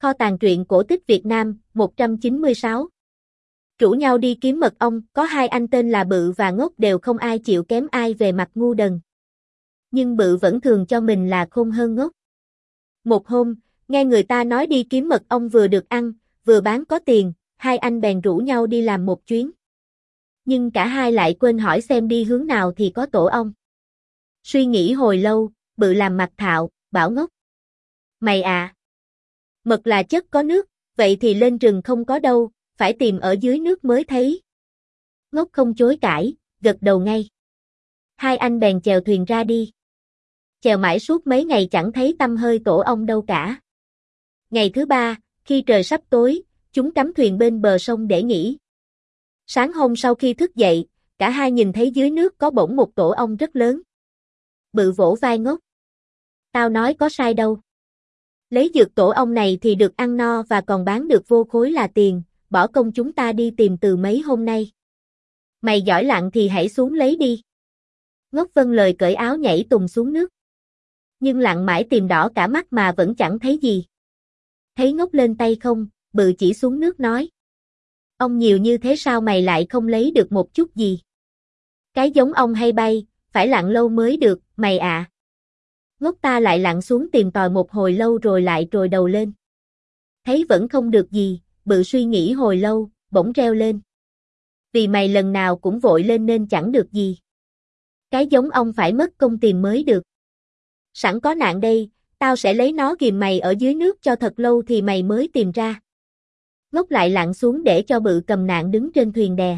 Kho tàng truyện cổ tích Việt Nam, 196. Rủ nhau đi kiếm mật ong, có hai anh tên là Bự và Ngốc đều không ai chịu kém ai về mặt ngu đần. Nhưng Bự vẫn thường cho mình là khôn hơn Ngốc. Một hôm, nghe người ta nói đi kiếm mật ong vừa được ăn, vừa bán có tiền, hai anh bèn rủ nhau đi làm một chuyến. Nhưng cả hai lại quên hỏi xem đi hướng nào thì có tổ ong. Suy nghĩ hồi lâu, Bự làm mặt thạo, bảo Ngốc: "Mày à, mật là chất có nước, vậy thì lên rừng không có đâu, phải tìm ở dưới nước mới thấy." Ngốc không chối cãi, gật đầu ngay. Hai anh bèn chèo thuyền ra đi. Chèo mãi suốt mấy ngày chẳng thấy tăm hơi tổ ong đâu cả. Ngày thứ ba, khi trời sắp tối, chúng cắm thuyền bên bờ sông để nghỉ. Sáng hôm sau khi thức dậy, cả hai nhìn thấy dưới nước có bỗng một tổ ong rất lớn. Bự vỗ vai Ngốc: "Tao nói có sai đâu. Lấy dược tổ ong này thì được ăn no và còn bán được vô khối là tiền, bỏ công chúng ta đi tìm từ mấy hôm nay. Mày giỏi lặn thì hãy xuống lấy đi." Ngốc vâng lời cởi áo nhảy tùng xuống nước. Nhưng lặn mãi tìm đỏ cả mắt mà vẫn chẳng thấy gì. Thấy Ngốc lên tay không, Bự chỉ xuống nước nói: "Ong nhiều như thế sao mày lại không lấy được một chút gì? Cái giống ong hay bay, phải lặn lâu mới được, mày ạ." Ngốc ta lại lặn xuống tìm tòi một hồi lâu rồi lại trồi đầu lên. Thấy vẫn không được gì, Bự suy nghĩ hồi lâu, bỗng reo lên: "Vì mày lần nào cũng vội lên nên chẳng được gì. Cái giống ong phải mất công tìm mới được. Sẵn có nạn đây, tao sẽ lấy nó ghìm mày ở dưới nước cho thật lâu thì mày mới tìm ra." Ngốc lại lặn xuống để cho Bự cầm nạn đứng trên thuyền đè.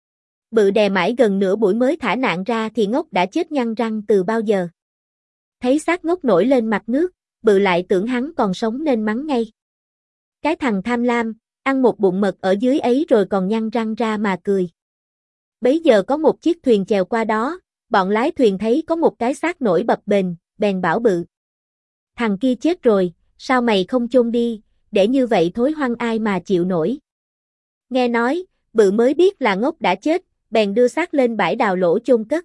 Bự đè mãi gần nửa buổi mới thả nạn ra thì Ngốc đã chết nhăn răng từ bao giờ. Thấy xác Ngốc nổi lên mặt nước, Bự lại tưởng hắn còn sống nên mắng ngay: "Cái thằng tham lam, ăn một bụng mật ở dưới ấy rồi còn nhăn răng ra mà cười." Bấy giờ có một chiếc thuyền chèo qua đó, bọn lái thuyền thấy có một cái xác nổi bập bềnh, bèn bảo Bự: "Thằng kia chết rồi, sao mày không chôn đi, để như vậy thối hoang ai mà chịu nổi." Nghe nói, Bự mới biết là Ngốc đã chết, bèn đưa xác lên bãi đào lỗ chôn cất.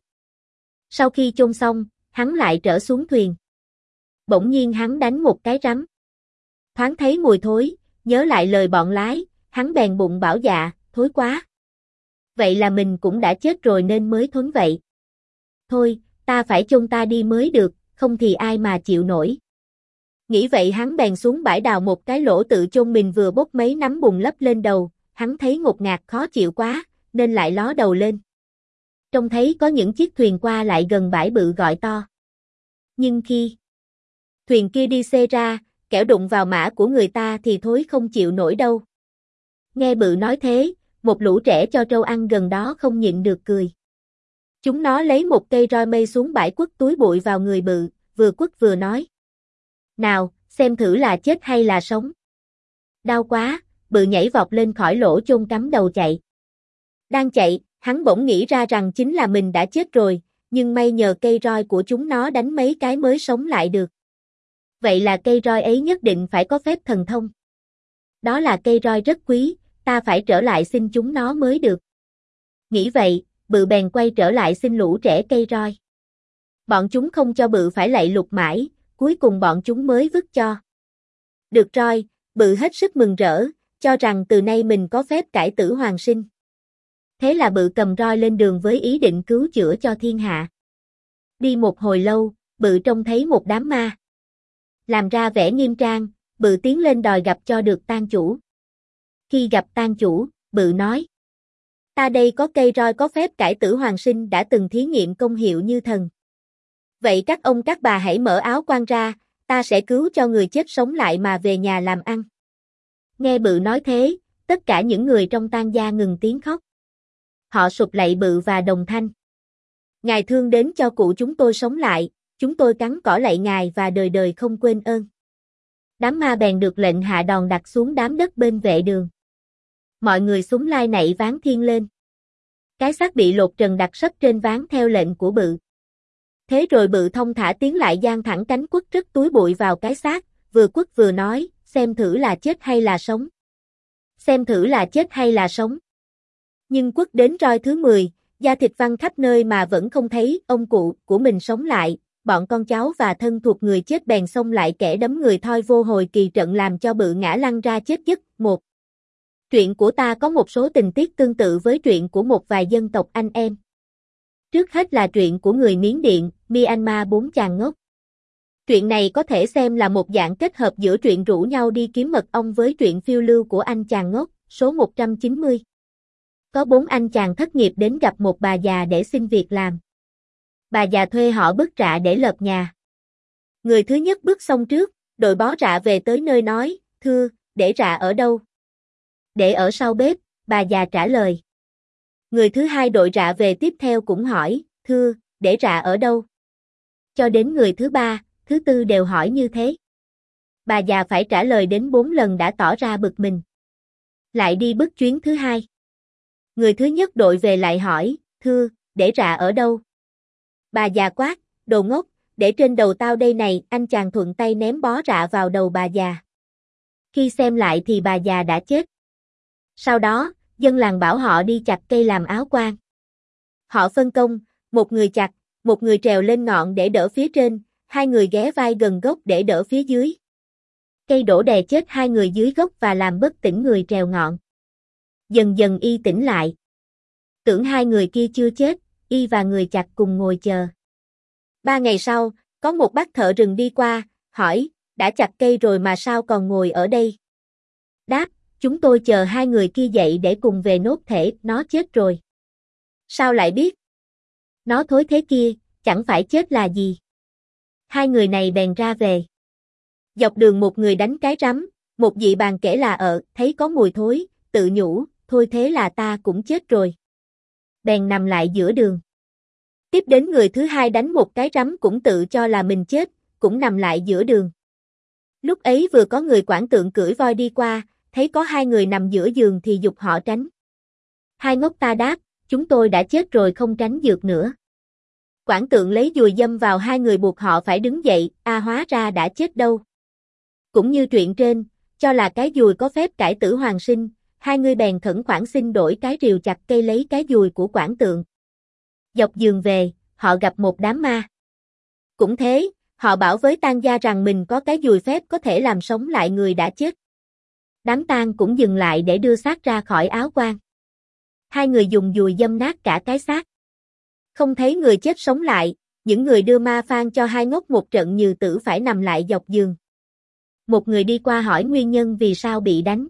Sau khi chôn xong, hắn lại trở xuống thuyền. Bỗng nhiên hắn đánh một cái rắm. Thoáng thấy mùi thối, nhớ lại lời bọn lái, hắn bèn bụng bảo dạ: "Thối quá. Vậy là mình cũng đã chết rồi nên mới thốn vậy. Thôi, ta phải chôn ta đi mới được, không thì ai mà chịu nổi." Nghĩ vậy hắn bèn xuống bãi đào một cái lỗ tự chôn mình, vừa bốc mấy nắm bùn lấp lên đầu, hắn thấy ngột ngạt khó chịu quá, nên lại ló đầu lên. Trông thấy có những chiếc thuyền qua lại gần bãi, Bự gọi to. Nhưng khi thuyền kia đi xê ra, kẻo đụng vào mã của người ta thì thối không chịu nổi đâu. Nghe Bự nói thế, một lũ trẻ cho trâu ăn gần đó không nhịn được cười. Chúng nó lấy một cây roi mây xuống bãi quất túi bụi vào người Bự, vừa quất vừa nói: "Nào, xem thử là chết hay là sống." Đau quá, Bự nhảy vọt lên khỏi lỗ chôn cắm đầu chạy. Đang chạy, hắn bỗng nghĩ ra rằng chính là mình đã chết rồi, nhưng may nhờ cây roi của chúng nó đánh mấy cái mới sống lại được. Vậy là cây roi ấy nhất định phải có phép thần thông. Đó là cây roi rất quý, ta phải trở lại xin chúng nó mới được. Nghĩ vậy, Bự bèn quay trở lại xin lũ trẻ cây roi. Bọn chúng không cho Bự phải lạy lục mãi, cuối cùng bọn chúng mới vứt cho. Được roi, Bự hết sức mừng rỡ, cho rằng từ nay mình có phép cải tử hoàn sinh. Thế là Bự cầm roi lên đường với ý định cứu chữa cho thiên hạ. Đi một hồi lâu, Bự trông thấy một đám ma. Làm ra vẻ nghiêm trang, Bự tiến lên đòi gặp cho được tang chủ. Khi gặp tang chủ, Bự nói: "Ta đây có cây roi có phép cải tử hoàn sinh đã từng thí nghiệm công hiệu như thần. Vậy các ông các bà hãy mở áo quan ra, ta sẽ cứu cho người chết sống lại mà về nhà làm ăn." Nghe Bự nói thế, tất cả những người trong tang gia ngừng tiếng khóc. Họ sụp lạy Bự và đồng thanh: "Ngài thương đến cho cụ chúng tôi sống lại, chúng tôi cắn cỏ lạy ngài và đời đời không quên ơn." Đám ma bèn được lệnh hạ đòn đặt xuống đám đất bên vệ đường. Mọi người súng lai nảy ván thiên lên. Cái xác bị lột trần đặt sấp trên ván theo lệnh của Bự. Thế rồi Bự thông thả tiến lại giang thẳng cánh quất rất túi bụi vào cái xác, vừa quất vừa nói: "Xem thử là chết hay là sống. Xem thử là chết hay là sống." Nhưng quất đến roi thứ 10, da thịt văng khắp nơi mà vẫn không thấy ông cụ của mình sống lại, bọn con cháu và thân thuộc người chết bèn xông lại kẻ đấm người thoi vô hồi kỳ trận làm cho Bự ngã lăn ra chết giấc. Một Truyện của ta có một số tình tiết tương tự với truyện của một vài dân tộc anh em. Trước hết là truyện của người Miến Điện, Myanmar bốn chàng ngốc. Truyện này có thể xem là một dạng kết hợp giữa truyện rủ nhau đi kiếm mật ong với truyện phiêu lưu của anh chàng ngốc, số 190. Có 4 anh chàng thất nghiệp đến gặp một bà già để xin việc làm. Bà già thuê họ bứt rạ để lợp nhà. Người thứ nhất bước xong trước, đội bó rạ về tới nơi nói, thưa, để rạ ở đâu? Để ở sau bếp, bà già trả lời. Người thứ hai đội rạ về tiếp theo cũng hỏi, thưa, để rạ ở đâu? Cho đến người thứ ba, thứ tư đều hỏi như thế. Bà già phải trả lời đến 4 lần đã tỏ ra bực mình. Lại đi bước chuyến thứ hai. Người thứ nhất đội về lại hỏi, thưa, để rạ ở đâu? Bà già quát, đồ ngốc, để trên đầu tao đây này, anh chàng thuận tay ném bó rạ vào đầu bà già. Khi xem lại thì bà già đã chết. Sau đó, dân làng bảo họ đi chặt cây làm áo quan. Họ phân công, một người chặt, một người trèo lên ngọn để đỡ phía trên, 2 người ghé vai gần gốc để đỡ phía dưới. Cây đổ đè chết 2 người dưới gốc và làm bất tỉnh người trèo ngọn. Dần dần y tỉnh lại. Tưởng 2 người kia chưa chết, y và người chặt cùng ngồi chờ. 3 ngày sau, có một bác thợ rừng đi qua, hỏi, đã chặt cây rồi mà sao còn ngồi ở đây? Đáp, chúng tôi chờ 2 người kia dậy để cùng về nốt thể, nó chết rồi. Sao lại biết? Nó thối thế kia, chẳng phải chết là gì? 2 người này bèn ra về. Dọc đường một người đánh cái rắm, một dị bàn kể là thấy có mùi thối, tự nhủ, thôi thế là ta cũng chết rồi. Bèn nằm lại giữa đường. Tiếp đến người thứ hai đánh một cái rắm cũng tự cho là mình chết, cũng nằm lại giữa đường. Lúc ấy vừa có người quản tượng cưỡi voi đi qua, thấy có 2 người nằm giữa giường thì giục họ tránh. 2 ngốc ta đáp, chúng tôi đã chết rồi không tránh được nữa. Quản tượng lấy dùi dâm vào 2 người buộc họ phải đứng dậy, hóa ra đã chết đâu. Cũng như truyện trên, cho là cái dùi có phép cải tử hoàn sinh, 2 người bèn khẩn khoản xin đổi cái rìu chặt cây lấy cái dùi của quản tượng. Dọc giường về, họ gặp một đám ma. Cũng thế, họ bảo với tang gia rằng mình có cái dùi phép có thể làm sống lại người đã chết. Đám tang cũng dừng lại để đưa xác ra khỏi áo quan. 2 người dùng dùi dâm nát cả cái xác. Không thấy người chết sống lại, những người đưa ma phan cho 2 ngốc một trận như tử phải nằm lại dọc giường. Một người đi qua hỏi nguyên nhân vì sao bị đánh.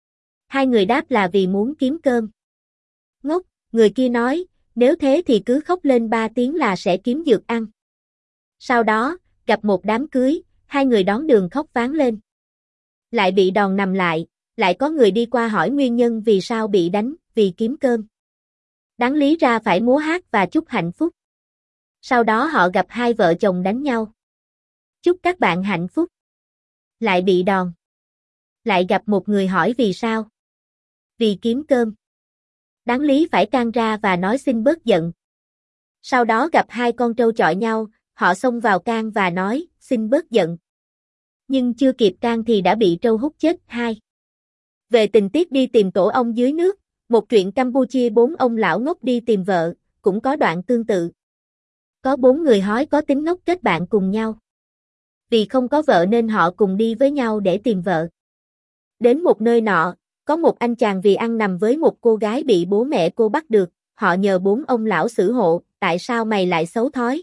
2 người đáp là vì muốn kiếm cơm. Ngốc, người kia nói, nếu thế thì cứ khóc lên 3 tiếng là sẽ kiếm dược ăn. Sau đó, gặp một đám cưới, 2 người đón đường khóc váng lên. Lại bị đòn nằm lại có người đi qua hỏi nguyên nhân vì sao bị đánh, vì kiếm cơm. Đáng lý ra phải múa hát và chúc hạnh phúc. Sau đó họ gặp 2 vợ chồng đánh nhau. Chúc các bạn hạnh phúc. Lại bị đòn. Lại gặp một người hỏi vì sao. Vì kiếm cơm. Đáng lý phải can ra và nói xin bớt giận. Sau đó gặp 2 con trâu chọi nhau, họ xông vào can và nói, xin bớt giận. Nhưng chưa kịp can thì đã bị trâu hút chết. 2. Về tình tiết đi tìm tổ ong dưới nước, một truyện Campuchia 4 ông lão ngốc đi tìm vợ, cũng có đoạn tương tự. Có 4 người hói có tính ngốc kết bạn cùng nhau. Vì không có vợ nên họ cùng đi với nhau để tìm vợ. Đến một nơi nọ, có một anh chàng vì ăn nằm với một cô gái bị bố mẹ cô bắt được, họ nhờ 4 ông lão xử hộ, tại sao mày lại xấu thói?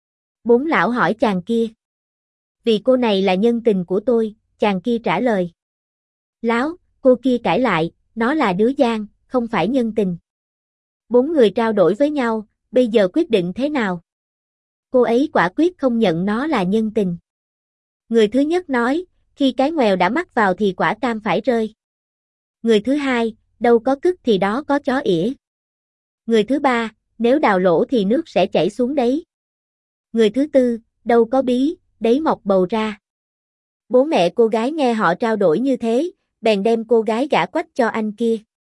4 lão hỏi chàng kia. Vì cô này là nhân tình của tôi, chàng kia trả lời. Láo, cô kia cãi lại, nó là đứa gian, không phải nhân tình. 4 người trao đổi với nhau, bây giờ quyết định thế nào? Cô ấy quả quyết không nhận nó là nhân tình. Người thứ nhất nói, khi cái ngoèo đã mắc vào thì quả cam phải rơi. Người thứ hai, đâu có cứt thì đó có chó ỉa. Người thứ ba, nếu đào lỗ thì nước sẽ chảy xuống đấy. Người thứ tư, đâu có bí, đấy mọc bầu ra. Bố mẹ cô gái nghe họ trao đổi như thế, bèn đem cô gái gả quách cho anh kia.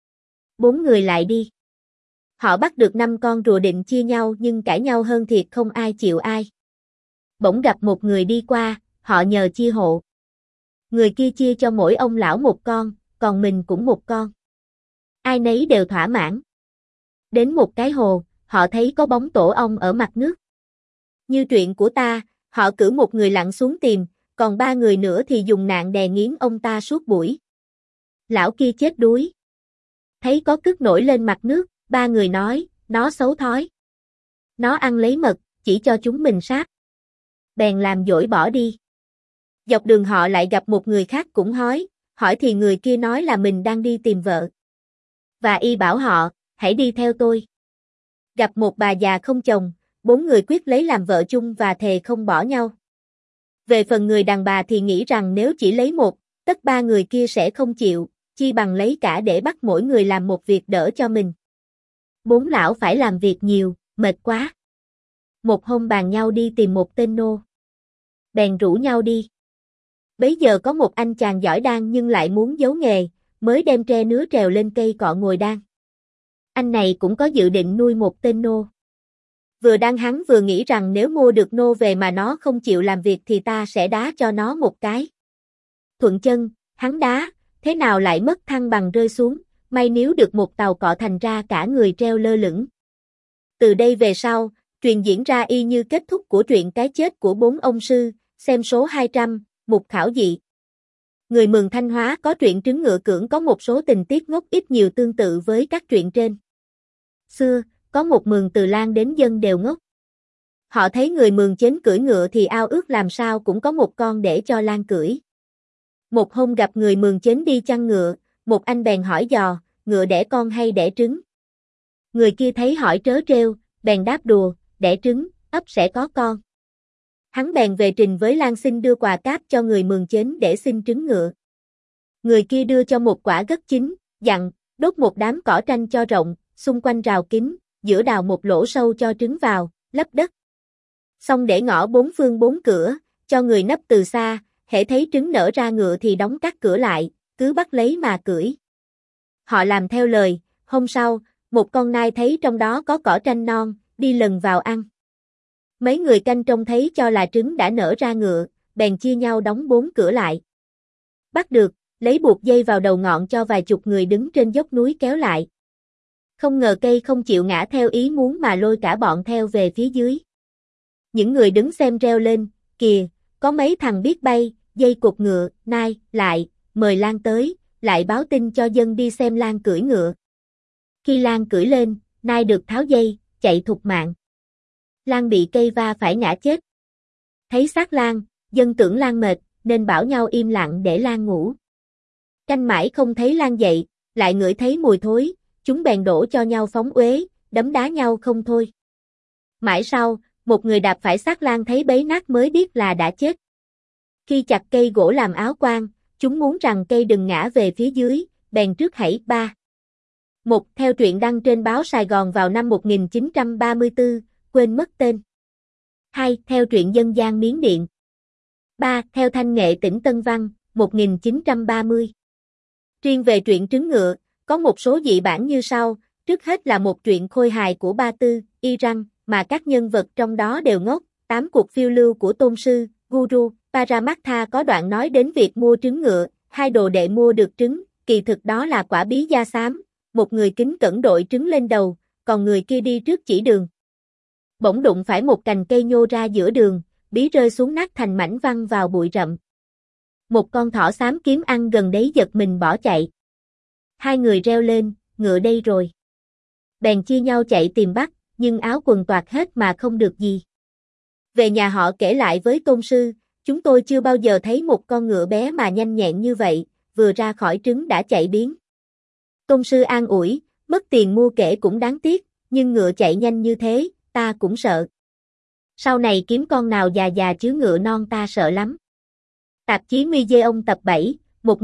4 người lại đi. Họ bắt được 5 con rùa định chia nhau nhưng cãi nhau hơn thiệt không ai chịu ai. Bỗng gặp một người đi qua, họ nhờ chia hộ. Người kia chia cho mỗi ông lão một con, còn mình cũng một con. Ai nấy đều thỏa mãn. Đến một cái hồ, họ thấy có bóng tổ ong ở mặt nước. Như truyện của ta, họ cử một người lặn xuống tìm, còn 3 người nữa thì dùng nạn đè nghiến ông ta suốt buổi. Lão kia chết đuối. Thấy có cứt nổi lên mặt nước, 3 người nói, nó xấu thói. Nó ăn lấy mật, chỉ cho chúng mình sát. Bèn làm dỗi bỏ đi. Dọc đường họ lại gặp một người khác cũng hỏi thì người kia nói là mình đang đi tìm vợ. Và y bảo họ, hãy đi theo tôi. Gặp một bà già không chồng, 4 người quyết lấy làm vợ chung và thề không bỏ nhau. Về phần người đàn bà thì nghĩ rằng nếu chỉ lấy một, tất 3 người kia sẽ không chịu, chi bằng lấy cả để bắt mỗi người làm một việc đỡ cho mình. 4 lão phải làm việc nhiều, mệt quá. Một hôm bàn nhau đi tìm một tên nô. Bèn rủ nhau đi. Bấy giờ có một anh chàng giỏi đan nhưng lại muốn giấu nghề, mới đem tre nứa trèo lên cây cọ ngồi đan. Anh này cũng có dự định nuôi một tên nô. Vừa đan hắn vừa nghĩ rằng nếu mua được nô về mà nó không chịu làm việc thì ta sẽ đá cho nó một cái. Thuận chân, hắn đá, thế nào lại mất thăng bằng rơi xuống, may níu được một tàu cọ thành ra cả người treo lơ lửng. Từ đây về sau, truyền diễn ra y như kết thúc của truyện Cái chết của 4 ông sư, xem số 200, mục khảo dị. Người Mường Thanh Hóa có truyện Trứng Ngựa Cưỡng có một số tình tiết ngốc ít nhiều tương tự với các truyện trên. Xưa, có một Mường từ Lan đến dân đều ngốc. Họ thấy người Mường Chến cưỡi ngựa thì ao ước làm sao cũng có một con để cho Lan cưỡi. Một hôm gặp người Mường Chến đi chăn ngựa, một anh bèn hỏi dò, ngựa đẻ con hay đẻ trứng? Người kia thấy hỏi trớ trêu, bèn đáp đùa, đẻ trứng, ấp sẽ có con. Hắn bèn về trình với Lan xin đưa quà cáp cho người Mường Chến để xin trứng ngựa. Người kia đưa cho một quả gấc chín, dặn, đốt một đám cỏ tranh cho rộng, xung quanh rào kín, giữa đào một lỗ sâu cho trứng vào, lấp đất. Xong để ngõ 4 phương 4 cửa, cho người nấp từ xa, hễ thấy trứng nở ra ngựa thì đóng các cửa lại, cứ bắt lấy mà cưỡi. Họ làm theo lời, hôm sau, một con nai thấy trong đó có cỏ tranh non, đi lần vào ăn. Mấy người canh trông thấy cho là trứng đã nở ra ngựa, bèn chia nhau đóng 4 cửa lại. Bắt được, lấy buộc dây vào đầu ngọn cho vài chục người đứng trên dốc núi kéo lại. Không ngờ cây không chịu ngã theo ý muốn mà lôi cả bọn theo về phía dưới. Những người đứng xem reo lên, kìa, có mấy thằng biết bay, dây cột ngựa, nai, lại, mời Lan tới, lại báo tin cho dân đi xem Lan cưỡi ngựa. Khi Lan cưỡi lên, nai được tháo dây, chạy thục mạng. Lan bị cây va phải ngã chết. Thấy xác Lan, dân tưởng Lan mệt, nên bảo nhau im lặng để Lan ngủ. Canh mãi không thấy Lan dậy, lại ngửi thấy mùi thối, chúng bèn đổ cho nhau phóng uế, đấm đá nhau không thôi. Mãi sau, một người đạp phải xác Lan thấy bấy nát mới biết là đã chết. Khi chặt cây gỗ làm áo quan, chúng muốn rằng cây đừng ngã về phía dưới, bèn trước hãy ba. Một, theo truyện đăng trên báo Sài Gòn vào năm 1934, quên mất tên. 2. Theo truyện dân gian Miến Điện. 3. Theo thanh nghệ tỉnh Tân Văn, 1930. Riêng về truyện Trứng Ngựa, có một số dị bản như sau, trước hết là một truyện khôi hài của Ba Tư, Iran, mà các nhân vật trong đó đều ngốc, 8 cuộc phiêu lưu của Tôn Sư, Guru, Paramatha có đoạn nói đến việc mua trứng ngựa, hai đồ đệ mua được trứng, kỳ thực đó là quả bí da xám, một người kính cẩn đội trứng lên đầu, còn người kia đi trước chỉ đường. Bỗng đụng phải một cành cây nhô ra giữa đường, bí rơi xuống nát thành mảnh văng vào bụi rậm. Một con thỏ xám kiếm ăn gần đấy giật mình bỏ chạy. Hai người reo lên, ngựa đây rồi. Bèn chia nhau chạy tìm bắt, nhưng áo quần toạc hết mà không được gì. Về nhà họ kể lại với Tôn Sư, chúng tôi chưa bao giờ thấy một con ngựa bé mà nhanh nhẹn như vậy, vừa ra khỏi trứng đã chạy biến. Tôn Sư an ủi, mất tiền mua kể cũng đáng tiếc, nhưng ngựa chạy nhanh như thế, ta cũng sợ. Sau này kiếm con nào già già chứ ngựa non ta sợ lắm. Tạp chí Museum tập 7,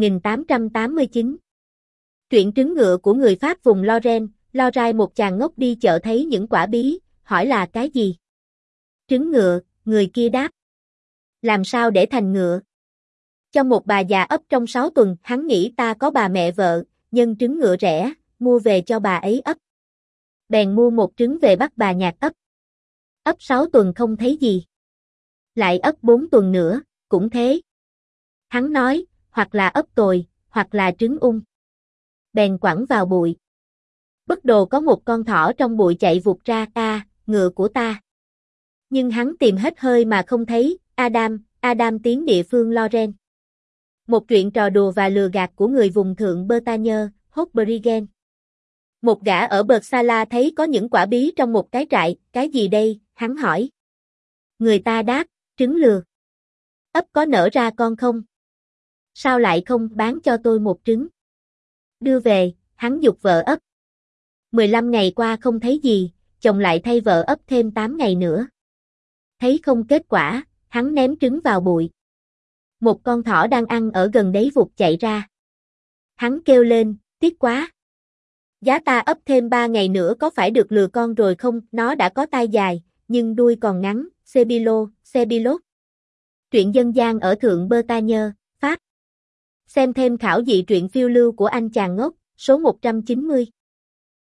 1889. Truyện Trứng Ngựa của người Pháp vùng Lorraine, Lorraine một chàng ngốc đi chợ thấy những quả bí, hỏi là cái gì? Trứng ngựa, người kia đáp. Làm sao để thành ngựa? Cho một bà già ấp trong 6 tuần, hắn nghĩ ta có bà mẹ vợ, nhân trứng ngựa rẻ, mua về cho bà ấy ấp. Bèn mua một trứng về bắt bà nhạc ấp. Ấp 6 tuần không thấy gì. Lại ấp 4 tuần nữa, cũng thế. Hắn nói, hoặc là ấp tồi, hoặc là trứng ung. Bèn quẳng vào bụi. Bất đồ có một con thỏ trong bụi chạy vụt ra, ngựa của ta. Nhưng hắn tìm hết hơi mà không thấy, Adam tiến địa phương Loren. Một chuyện trò đùa và lừa gạt của người vùng thượng Bretagne, Hotbrigen. Một gã ở Bersala thấy có những quả bí trong một cái trại, cái gì đây, hắn hỏi. Người ta đáp, trứng lừa. Ấp có nở ra con không? Sao lại không bán cho tôi một trứng? Đưa về, hắn giục vợ ấp. 15 ngày qua không thấy gì, chồng lại thay vợ ấp thêm 8 ngày nữa. Thấy không kết quả, hắn ném trứng vào bụi. Một con thỏ đang ăn ở gần đấy vụt chạy ra. Hắn kêu lên, tiếc quá. Giá ta ấp thêm 3 ngày nữa có phải được lừa con rồi không? Nó đã có tai dài, nhưng đuôi còn ngắn, Sebilo. Truyện dân gian ở Thượng Bretagne, Pháp. Xem thêm khảo dị truyện phiêu lưu của anh chàng ngốc, số 190.